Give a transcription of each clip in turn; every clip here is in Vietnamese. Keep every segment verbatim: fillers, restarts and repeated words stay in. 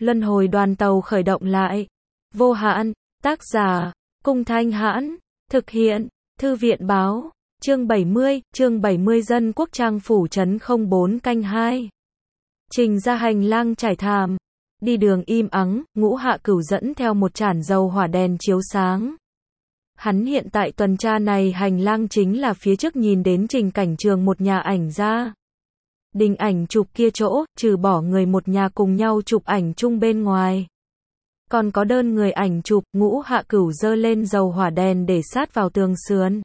Luân hồi đoàn tàu khởi động lại. Vô hạn, tác giả, Cung Thanh Hãn, thực hiện, Thư viện báo, chương bảy mươi, chương bảy mươi Dân Quốc Trang Phủ Trấn không bốn canh hai. Trình ra hành lang trải thảm, đi đường im ắng, Ngũ Hạ Cửu dẫn theo một chản dầu hỏa đèn chiếu sáng. Hắn hiện tại tuần tra này hành lang chính là phía trước nhìn đến Trình Cảnh Trường một nhà ảnh ra. Đình ảnh chụp kia chỗ, trừ bỏ người một nhà cùng nhau chụp ảnh chung bên ngoài. Còn có đơn người ảnh chụp, Ngũ Hạ Cửu giơ lên dầu hỏa đèn để sát vào tường sườn.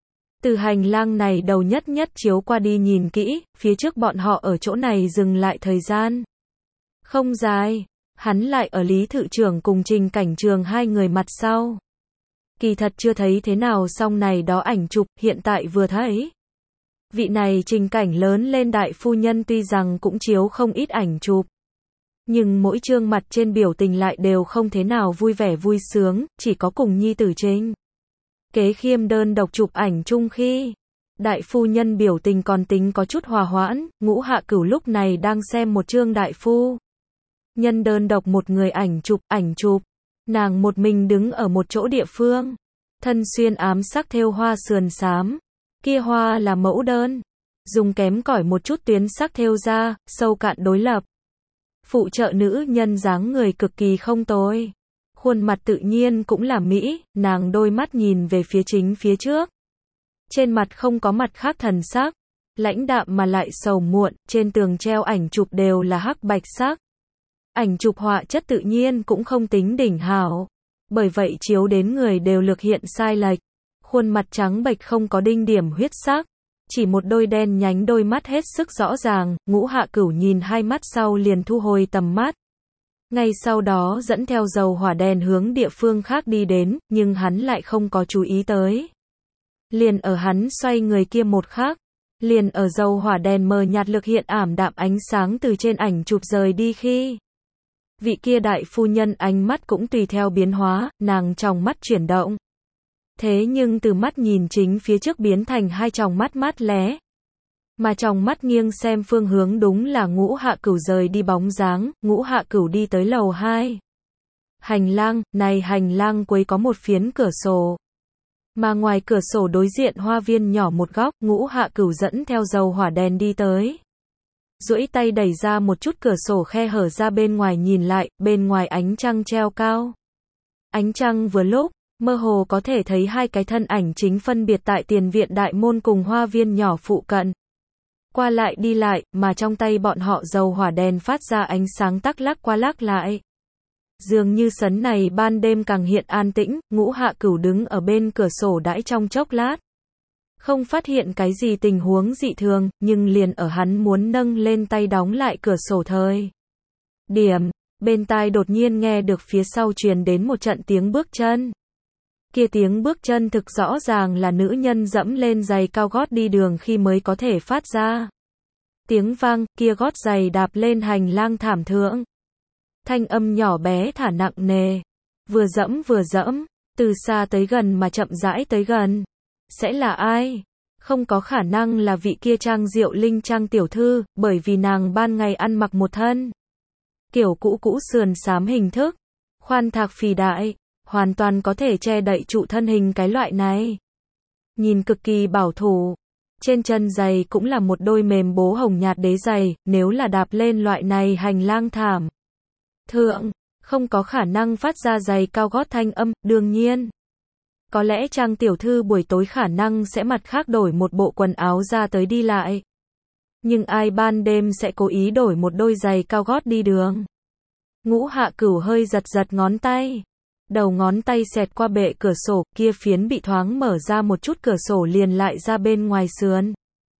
Từ hành lang này đầu nhất nhất chiếu qua đi nhìn kỹ, phía trước bọn họ ở chỗ này dừng lại thời gian. Không dài, hắn lại ở Lý Thự Trưởng cùng Trình Cảnh Trường hai người mặt sau. Kỳ thật chưa thấy thế nào xong này đó ảnh chụp, hiện tại vừa thấy. Vị này Trình Cảnh lớn lên đại phu nhân tuy rằng cũng chiếu không ít ảnh chụp. Nhưng mỗi chương mặt trên biểu tình lại đều không thế nào vui vẻ vui sướng, chỉ có cùng nhi tử Trình Kế Khiêm đơn độc chụp ảnh chung khi. Đại phu nhân biểu tình còn tính có chút hòa hoãn, Ngũ Hạ Cửu lúc này đang xem một chương đại phu nhân đơn độc một người ảnh chụp, ảnh chụp. Nàng một mình đứng ở một chỗ địa phương. Thân xuyên ám sắc thêu hoa sườn xám. Kia hoa là mẫu đơn. Dùng kém cỏi một chút tuyến sắc thêu ra, sâu cạn đối lập. Phụ trợ nữ nhân dáng người cực kỳ không tồi. Khuôn mặt tự nhiên cũng là mỹ, nàng đôi mắt nhìn về phía chính phía trước. Trên mặt không có mặt khác thần sắc. Lãnh đạm mà lại sầu muộn, trên tường treo ảnh chụp đều là hắc bạch sắc. Ảnh chụp họa chất tự nhiên cũng không tính đỉnh hảo. Bởi vậy chiếu đến người đều lược hiện sai lệch. Khuôn mặt trắng bệch không có đinh điểm huyết sắc. Chỉ một đôi đen nhánh đôi mắt hết sức rõ ràng, Ngũ Hạ Cửu nhìn hai mắt sau liền thu hồi tầm mắt. Ngay sau đó dẫn theo dầu hỏa đèn hướng địa phương khác đi đến, nhưng hắn lại không có chú ý tới. Liền ở hắn xoay người kia một khắc, liền ở dầu hỏa đèn mờ nhạt lực hiện ảm đạm ánh sáng từ trên ảnh chụp rời đi khi. Vị kia đại phu nhân ánh mắt cũng tùy theo biến hóa, nàng tròng mắt chuyển động. Thế nhưng từ mắt nhìn chính phía trước biến thành hai tròng mắt mát lé. Mà tròng mắt nghiêng xem phương hướng đúng là Ngũ Hạ Cửu rời đi bóng dáng, Ngũ Hạ Cửu đi tới lầu hai. Hành lang, này hành lang cuối có một phiến cửa sổ. Mà ngoài cửa sổ đối diện hoa viên nhỏ một góc, Ngũ Hạ Cửu dẫn theo dầu hỏa đèn đi tới. Duỗi tay đẩy ra một chút cửa sổ khe hở ra bên ngoài nhìn lại, bên ngoài ánh trăng treo cao. Ánh trăng vừa lúc, mơ hồ có thể thấy hai cái thân ảnh chính phân biệt tại tiền viện đại môn cùng hoa viên nhỏ phụ cận. Qua lại đi lại, mà trong tay bọn họ dầu hỏa đèn phát ra ánh sáng tắc lắc qua lắc lại. Dường như sấn này ban đêm càng hiện an tĩnh, Ngũ Hạ Cửu đứng ở bên cửa sổ đãi trong chốc lát. Không phát hiện cái gì tình huống dị thường, nhưng liền ở hắn muốn nâng lên tay đóng lại cửa sổ thời. Điểm, bên tai đột nhiên nghe được phía sau truyền đến một trận tiếng bước chân. Kia tiếng bước chân thực rõ ràng là nữ nhân dẫm lên giày cao gót đi đường khi mới có thể phát ra. Tiếng vang, kia gót giày đạp lên hành lang thảm thượng. Thanh âm nhỏ bé thả nặng nề. Vừa dẫm vừa dẫm, từ xa tới gần mà chậm rãi tới gần. Sẽ là ai? Không có khả năng là vị kia Trang Diệu Linh Trang tiểu thư, bởi vì nàng ban ngày ăn mặc một thân kiểu cũ cũ sườn xám hình thức, khoan thạc phì đại, hoàn toàn có thể che đậy trụ thân hình cái loại này. Nhìn cực kỳ bảo thủ. Trên chân giày cũng là một đôi mềm bố hồng nhạt đế giày, nếu là đạp lên loại này hành lang thảm thượng, không có khả năng phát ra giày cao gót thanh âm, đương nhiên. Có lẽ Trang tiểu thư buổi tối khả năng sẽ mặt khác đổi một bộ quần áo ra tới đi lại. Nhưng ai ban đêm sẽ cố ý đổi một đôi giày cao gót đi đường. Ngũ Hạ Cửu hơi giật giật ngón tay. Đầu ngón tay xẹt qua bệ cửa sổ, kia phiến bị thoáng mở ra một chút cửa sổ liền lại ra bên ngoài sườn.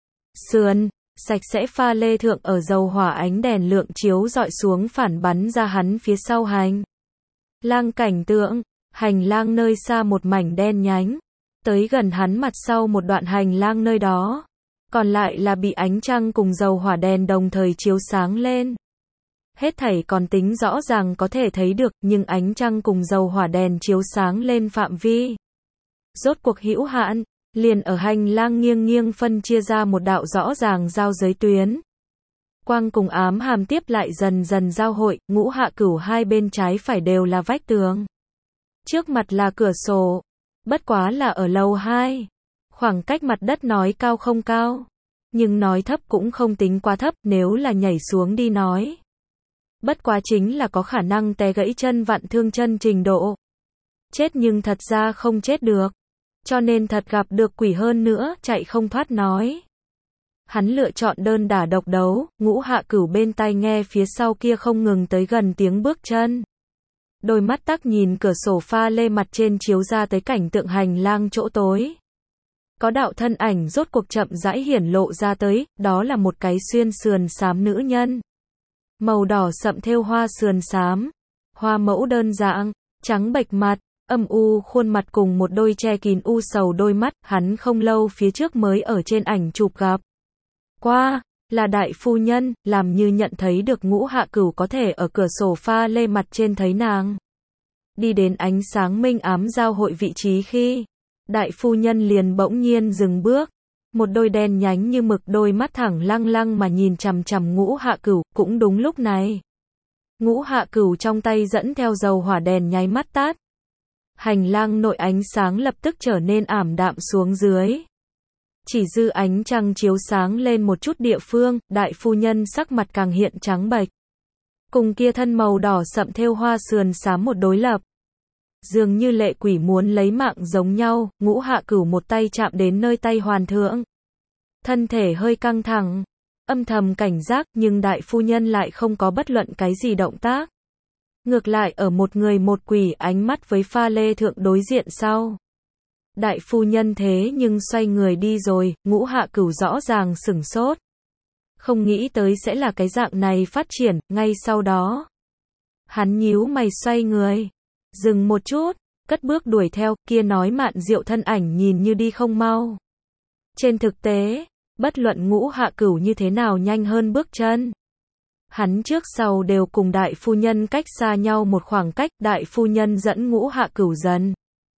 Sườn, sạch sẽ pha lê thượng ở dầu hỏa ánh đèn lượng chiếu dọi xuống phản bắn ra hắn phía sau hành lang cảnh tượng. Hành lang nơi xa một mảnh đen nhánh. Tới gần hắn mặt sau một đoạn hành lang nơi đó. Còn lại là bị ánh trăng cùng dầu hỏa đèn đồng thời chiếu sáng lên. Hết thảy còn tính rõ ràng có thể thấy được, nhưng ánh trăng cùng dầu hỏa đèn chiếu sáng lên phạm vi. Rốt cuộc hữu hạn, liền ở hành lang nghiêng nghiêng phân chia ra một đạo rõ ràng giao giới tuyến. Quang cùng ám hàm tiếp lại dần dần giao hội, Ngũ Hạ Cửu hai bên trái phải đều là vách tường. Trước mặt là cửa sổ. Bất quá là ở lầu hai. Khoảng cách mặt đất nói cao không cao. Nhưng nói thấp cũng không tính quá thấp, nếu là nhảy xuống đi nói. Bất quá chính là có khả năng té gãy chân vặn thương chân trình độ. Chết nhưng thật ra không chết được. Cho nên thật gặp được quỷ hơn nữa, chạy không thoát nói. Hắn lựa chọn đơn đả độc đấu, Ngũ Hạ Cửu bên tai nghe phía sau kia không ngừng tới gần tiếng bước chân. Đôi mắt tắc nhìn cửa sổ pha lê mặt trên chiếu ra tới cảnh tượng hành lang chỗ tối. Có đạo thân ảnh rốt cuộc chậm rãi hiển lộ ra tới, đó là một cái xuyên sườn xám nữ nhân. Màu đỏ sậm thêu hoa sườn xám, hoa mẫu đơn dạng, trắng bệch mặt, âm u khuôn mặt cùng một đôi che kín u sầu đôi mắt, hắn không lâu phía trước mới ở trên ảnh chụp gặp. Qua, là đại phu nhân, làm như nhận thấy được Ngũ Hạ Cửu có thể ở cửa sổ pha lê mặt trên thấy nàng. Đi đến ánh sáng minh ám giao hội vị trí khi, đại phu nhân liền bỗng nhiên dừng bước. Một đôi đen nhánh như mực đôi mắt thẳng lăng lăng mà nhìn chằm chằm Ngũ Hạ Cửu, cũng đúng lúc này. Ngũ Hạ Cửu trong tay dẫn theo dầu hỏa đèn nháy mắt tắt. Hành lang nội ánh sáng lập tức trở nên ảm đạm xuống dưới. Chỉ dư ánh trăng chiếu sáng lên một chút địa phương, đại phu nhân sắc mặt càng hiện trắng bệch. Cùng kia thân màu đỏ sậm thêu hoa sườn xám một đối lập. Dường như lệ quỷ muốn lấy mạng giống nhau, Ngũ Hạ Cửu một tay chạm đến nơi tay hoàn thượng. Thân thể hơi căng thẳng, âm thầm cảnh giác, nhưng đại phu nhân lại không có bất luận cái gì động tác. Ngược lại ở một người một quỷ ánh mắt với pha lê thượng đối diện sau. Đại phu nhân thế nhưng xoay người đi rồi, Ngũ Hạ Cửu rõ ràng sửng sốt. Không nghĩ tới sẽ là cái dạng này phát triển, ngay sau đó. Hắn nhíu mày xoay người. Dừng một chút, cất bước đuổi theo, kia nói mạn diệu thân ảnh nhìn như đi không mau. Trên thực tế, bất luận Ngũ Hạ Cửu như thế nào nhanh hơn bước chân. Hắn trước sau đều cùng đại phu nhân cách xa nhau một khoảng cách, đại phu nhân dẫn Ngũ Hạ Cửu dần.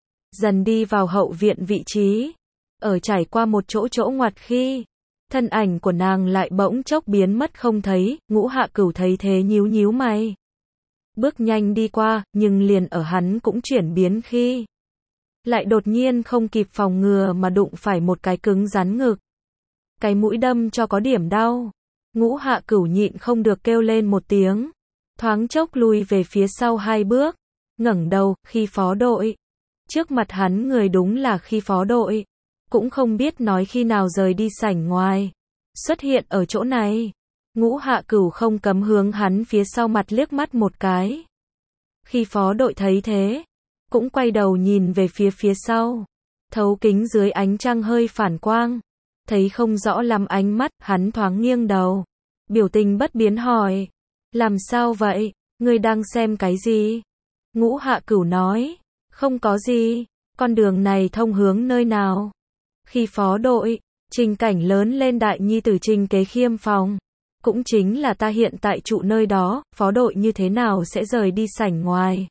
Dần đi vào hậu viện vị trí. Ở trải qua một chỗ chỗ ngoặt khi, thân ảnh của nàng lại bỗng chốc biến mất không thấy, Ngũ Hạ Cửu thấy thế nhíu nhíu mày. Bước nhanh đi qua, nhưng liền ở hắn cũng chuyển biến khi. Lại đột nhiên không kịp phòng ngừa mà đụng phải một cái cứng rắn ngực. Cái mũi đâm cho có điểm đau. Ngũ Hạ Cửu nhịn không được kêu lên một tiếng. Thoáng chốc lùi về phía sau hai bước. Ngẩng đầu, khi phó đội. Trước mặt hắn người đúng là khi phó đội. Cũng không biết nói khi nào rời đi sảnh ngoài. Xuất hiện ở chỗ này. Ngũ Hạ Cửu không cấm hướng hắn phía sau mặt liếc mắt một cái. Khi phó đội thấy thế, cũng quay đầu nhìn về phía phía sau. Thấu kính dưới ánh trăng hơi phản quang. Thấy không rõ lắm ánh mắt, hắn thoáng nghiêng đầu. Biểu tình bất biến hỏi. Làm sao vậy? Ngươi đang xem cái gì? Ngũ Hạ Cửu nói. Không có gì. Con đường này thông hướng nơi nào? Khi phó đội, Trình Cảnh lớn lên đại nhi tử Trình Kế Khiêm phòng. Cũng chính là ta hiện tại trụ nơi đó, phó đội như thế nào sẽ rời đi sảnh ngoài?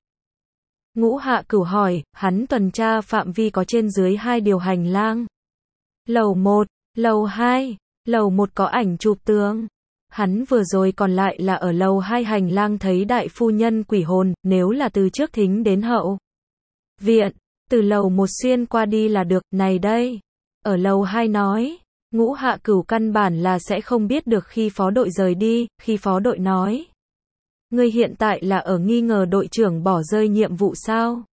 Ngũ Hạ Cửu hỏi, hắn tuần tra phạm vi có trên dưới hai điều hành lang. Lầu một, lầu hai, lầu một có ảnh chụp tường. Hắn vừa rồi còn lại là ở lầu hai hành lang thấy đại phu nhân quỷ hồn, nếu là từ trước thính đến hậu viện, từ lầu một xuyên qua đi là được, này đây. Ở lầu hai nói. Ngũ Hạ Cửu căn bản là sẽ không biết được khi phó đội rời đi, khi phó đội nói. Ngươi hiện tại là ở nghi ngờ đội trưởng bỏ rơi nhiệm vụ sao?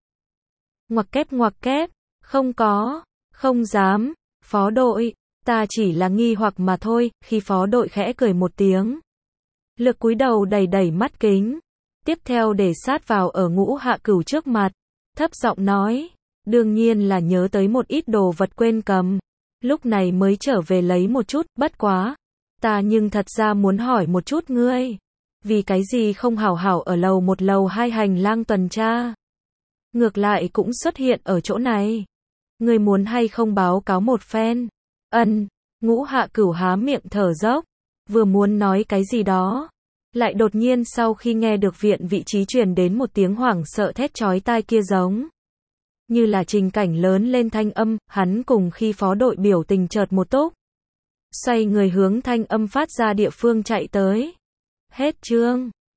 Ngoặc kép ngoặc kép, không có, không dám, phó đội, ta chỉ là nghi hoặc mà thôi, khi phó đội khẽ cười một tiếng. Lực cúi đầu đầy đẩy mắt kính, tiếp theo để sát vào ở Ngũ Hạ Cửu trước mặt, thấp giọng nói, đương nhiên là nhớ tới một ít đồ vật quên cầm. Lúc này mới trở về lấy một chút, bất quá. Ta nhưng thật ra muốn hỏi một chút ngươi. Vì cái gì không hảo hảo ở lầu một lầu hai hành lang tuần tra? Ngược lại cũng xuất hiện ở chỗ này. Ngươi muốn hay không báo cáo một phen? Ân, Ngũ Hạ Cửu há miệng thở dốc. Vừa muốn nói cái gì đó. Lại đột nhiên sau khi nghe được viện vị trí truyền đến một tiếng hoảng sợ thét chói tai kia giống. Như là Trình Cảnh lớn lên thanh âm, hắn cùng khi phó đội biểu tình chợt một túc. xoay người hướng thanh âm phát ra địa phương chạy tới. Hết chương.